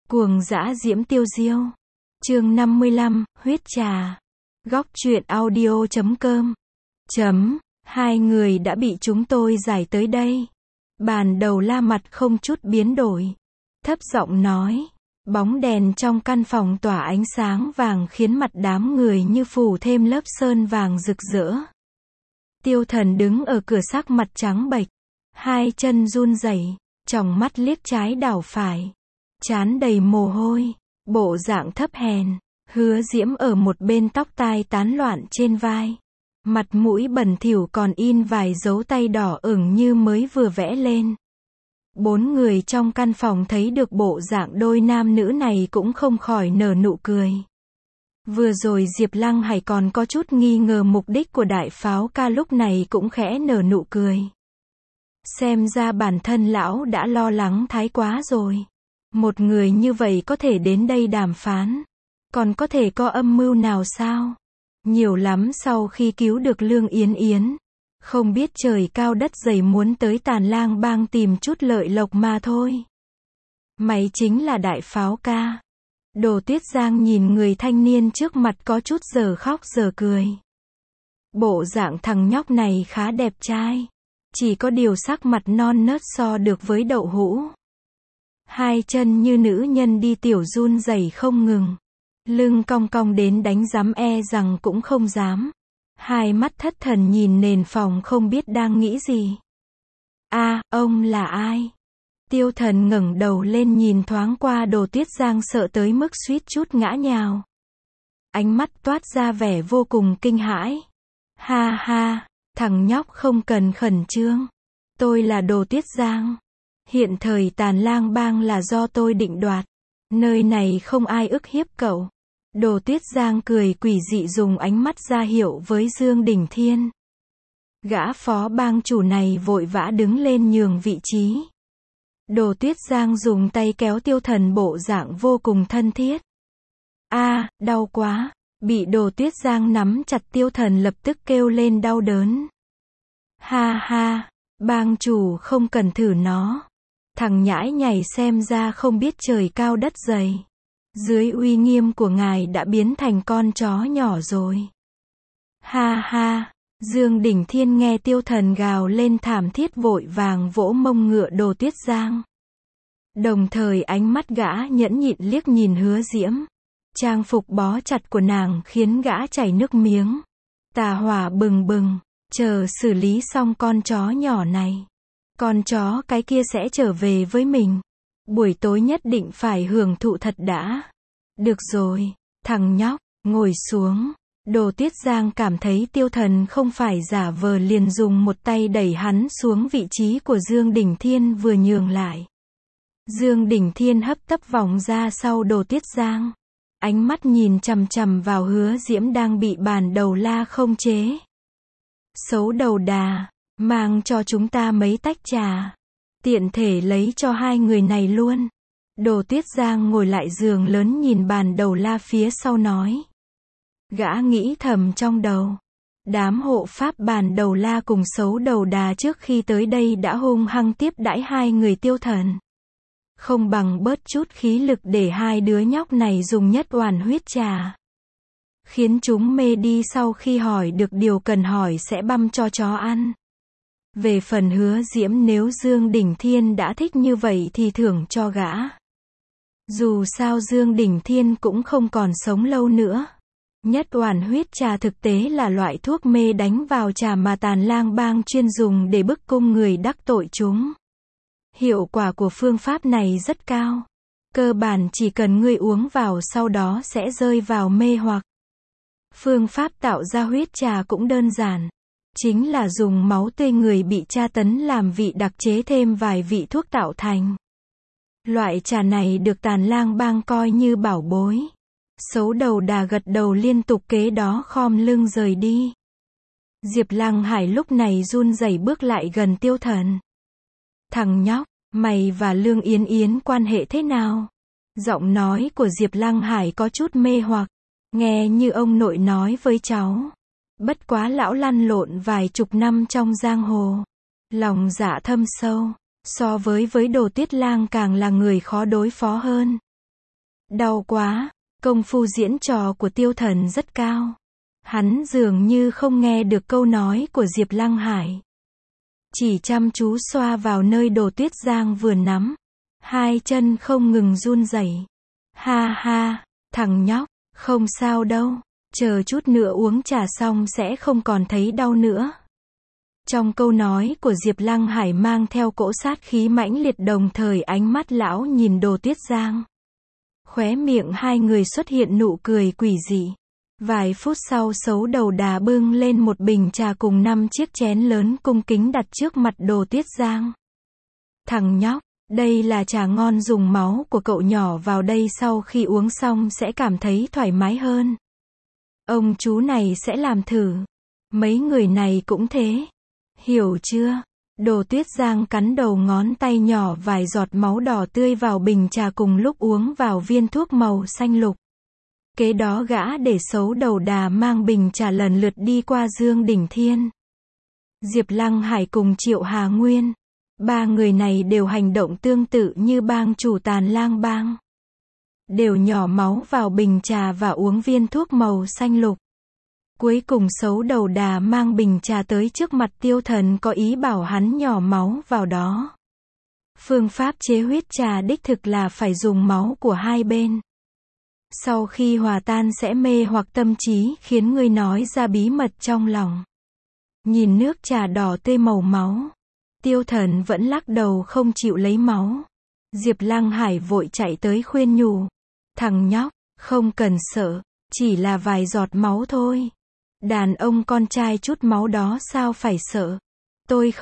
Cuồng dã diễm tiêu diêu. Chương 55, huyết trà. Góc truyện audio.com. Hai người đã bị chúng tôi giải tới đây. Bàn đầu La mặt không chút biến đổi. Thấp giọng nói. Bóng đèn trong căn phòng tỏa ánh sáng vàng khiến mặt đám người như phủ thêm lớp sơn vàng rực rỡ. Tiêu Thần đứng ở cửa sắc mặt trắng bệch. Hai chân run rẩy, tròng mắt liếc trái đảo phải. Trán đầy mồ hôi, bộ dạng thấp hèn. Hứa Diễm ở một bên tóc tai tán loạn trên vai. Mặt mũi bẩn thỉu còn in vài dấu tay đỏ ửng như mới vừa vẽ lên. Bốn người trong căn phòng thấy được bộ dạng đôi nam nữ này cũng không khỏi nở nụ cười. Vừa rồi Diệp Lăng Hải còn có chút nghi ngờ mục đích của đại pháo ca, lúc này cũng khẽ nở nụ cười. Xem ra bản thân lão đã lo lắng thái quá rồi. Một người như vậy có thể đến đây đàm phán. Còn có thể có âm mưu nào sao? Nhiều lắm sau khi cứu được Lương Yến Yến. Không biết trời cao đất dày muốn tới Tàn Lang Bang tìm chút lợi lộc mà thôi. Mày chính là đại pháo ca. Đồ Tuyết Giang nhìn người thanh niên trước mặt có chút giờ khóc giờ cười. Bộ dạng thằng nhóc này khá đẹp trai. Chỉ có điều sắc mặt non nớt so được với đậu hũ. Hai chân như nữ nhân đi tiểu run rẩy không ngừng. Lưng cong cong đến đánh giám e rằng cũng không dám. Hai mắt thất thần nhìn nền phòng không biết đang nghĩ gì. Ông là ai? Tiêu Thần ngẩng đầu lên nhìn thoáng qua Đồ Tuyết Giang sợ tới mức suýt chút ngã nhào. Ánh mắt toát ra vẻ vô cùng kinh hãi. Ha ha, thằng nhóc không cần khẩn trương. Tôi là Đồ Tuyết Giang. Hiện thời Tàn Lang Bang là do tôi định đoạt. Nơi này không ai ức hiếp cậu. Đồ Tuyết Giang cười quỷ dị dùng ánh mắt ra hiệu với Dương Đỉnh Thiên. Gã phó bang chủ này vội vã đứng lên nhường vị trí. Đồ Tuyết Giang dùng tay kéo Tiêu Thần bộ dạng vô cùng thân thiết. Đau quá. Bị Đồ Tuyết Giang nắm chặt, Tiêu Thần lập tức kêu lên đau đớn. Ha ha, bang chủ không cần thử nó. Thằng nhãi nhảy xem ra không biết trời cao đất dày. Dưới uy nghiêm của ngài đã biến thành con chó nhỏ rồi. Ha ha, Dương Đỉnh Thiên nghe Tiêu Thần gào lên thảm thiết vội vàng vỗ mông ngựa Đồ Tuyết Giang. Đồng thời ánh mắt gã nhẫn nhịn liếc nhìn Hứa Diễm. Trang phục bó chặt của nàng khiến gã chảy nước miếng. Tà hỏa bừng bừng, chờ xử lý xong con chó nhỏ này. Con chó cái kia sẽ trở về với mình. Buổi tối nhất định phải hưởng thụ thật đã. Được rồi, thằng nhóc, ngồi xuống. Đồ Tuyết Giang cảm thấy Tiêu Thần không phải giả vờ, liền dùng một tay đẩy hắn xuống vị trí của Dương Đỉnh Thiên vừa nhường lại. Dương Đỉnh Thiên hấp tấp vòng ra sau Đồ Tuyết Giang. Ánh mắt nhìn chằm chằm vào Hứa Diễm đang bị bàn đầu La không chế. Xấu đầu đà, mang cho chúng ta mấy tách trà. Tiện thể lấy cho hai người này luôn. Đồ Tuyết Giang ngồi lại giường lớn nhìn bàn đầu La phía sau nói. Gã nghĩ thầm trong đầu. Đám hộ pháp bàn đầu La cùng xấu đầu đà trước khi tới đây đã hung hăng tiếp đãi hai người Tiêu Thần. Không bằng bớt chút khí lực để hai đứa nhóc này dùng nhất oản huyết trà. Khiến chúng mê đi, sau khi hỏi được điều cần hỏi sẽ băm cho chó ăn. Về phần Hứa Diễm, nếu Dương Đỉnh Thiên đã thích như vậy thì thưởng cho gã. Dù sao Dương Đỉnh Thiên cũng không còn sống lâu nữa. Nhất oản huyết trà thực tế là loại thuốc mê đánh vào trà mà Tàn Lang Bang chuyên dùng để bức cung người đắc tội chúng. Hiệu quả của phương pháp này rất cao. Cơ bản chỉ cần ngươi uống vào sau đó sẽ rơi vào mê hoặc. Phương pháp tạo ra huyết trà cũng đơn giản. Chính là dùng máu tươi người bị tra tấn làm vị đặc chế thêm vài vị thuốc tạo thành. Loại trà này được Tàn Lang Bang coi như bảo bối. Xấu đầu đà gật đầu liên tục, kế đó khom lưng rời đi. Diệp Lăng Hải lúc này run rẩy bước lại gần Tiêu Thần. Thằng nhóc, mày và Lương Yến Yến quan hệ thế nào? Giọng nói của Diệp Lăng Hải có chút mê hoặc. Nghe như ông nội nói với cháu. Bất quá lão lăn lộn vài chục năm trong giang hồ. Lòng dạ thâm sâu. So với Đồ Tuyết Lang càng là người khó đối phó hơn. Đau quá, công phu diễn trò của Tiêu Thần rất cao. Hắn dường như không nghe được câu nói của Diệp Lăng Hải. Chỉ chăm chú xoa vào nơi Đồ Tuyết Giang vừa nắm. Hai chân không ngừng run rẩy. Ha ha, thằng nhóc, không sao đâu. Chờ chút nữa uống trà xong sẽ không còn thấy đau nữa. Trong câu nói của Diệp Lăng Hải mang theo cỗ sát khí mãnh liệt, đồng thời ánh mắt lão nhìn Đồ Tuyết Giang. Khóe miệng hai người xuất hiện nụ cười quỷ dị. Vài phút sau Xấu Đầu Đà bưng lên một bình trà cùng 5 chiếc chén lớn cung kính đặt trước mặt Đồ Tuyết Giang. Thằng nhóc, đây là trà ngon, dùng máu của cậu nhỏ vào đây, sau khi uống xong sẽ cảm thấy thoải mái hơn. Ông chú này sẽ làm thử. Mấy người này cũng thế. Hiểu chưa? Đồ Tuyết Giang cắn đầu ngón tay nhỏ vài giọt máu đỏ tươi vào bình trà, cùng lúc uống vào viên thuốc màu xanh lục. Kế đó gã để Xấu Đầu Đà mang bình trà lần lượt đi qua Dương Đỉnh Thiên, Diệp Lăng Hải cùng Triệu Hà Nguyên. Ba người này đều hành động tương tự như bang chủ Tàn Lang Bang. Đều nhỏ máu vào bình trà và uống viên thuốc màu xanh lục. Cuối cùng Xấu Đầu Đà mang bình trà tới trước mặt Tiêu Thần, có ý bảo hắn nhỏ máu vào đó. Phương pháp chế huyết trà đích thực là phải dùng máu của hai bên. Sau khi hòa tan sẽ mê hoặc tâm trí, khiến người nói ra bí mật trong lòng. Nhìn nước trà đỏ tươi màu máu, Tiêu Thần vẫn lắc đầu không chịu lấy máu. Diệp Lăng Hải vội chạy tới khuyên nhủ. Thằng nhóc, không cần sợ, chỉ là vài giọt máu thôi. Đàn ông con trai chút máu đó sao phải sợ. Tôi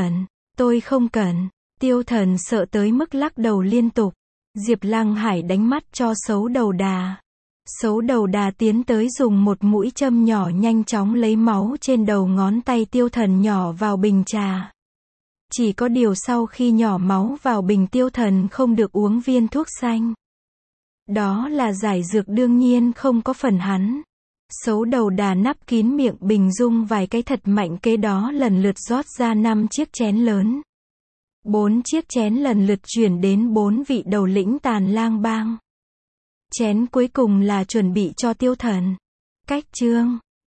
không cần. Tiêu Thần sợ tới mức lắc đầu liên tục. Diệp Lăng Hải đánh mắt cho Xấu Đầu Đà. Xấu Đầu Đà tiến tới dùng một mũi châm nhỏ nhanh chóng lấy máu trên đầu ngón tay Tiêu Thần nhỏ vào bình trà. Chỉ có điều sau khi nhỏ máu vào bình, Tiêu Thần không được uống viên thuốc xanh. Đó là giải dược, đương nhiên không có phần hắn. Xấu Đầu Đà nắp kín miệng bình, rung vài cái thật mạnh, kế đó lần lượt rót ra 5 chiếc chén lớn. 4 chiếc chén lần lượt chuyển đến 4 vị đầu lĩnh Tàn Lang Bang. Chén cuối cùng là chuẩn bị cho Tiêu Thần. Cách chương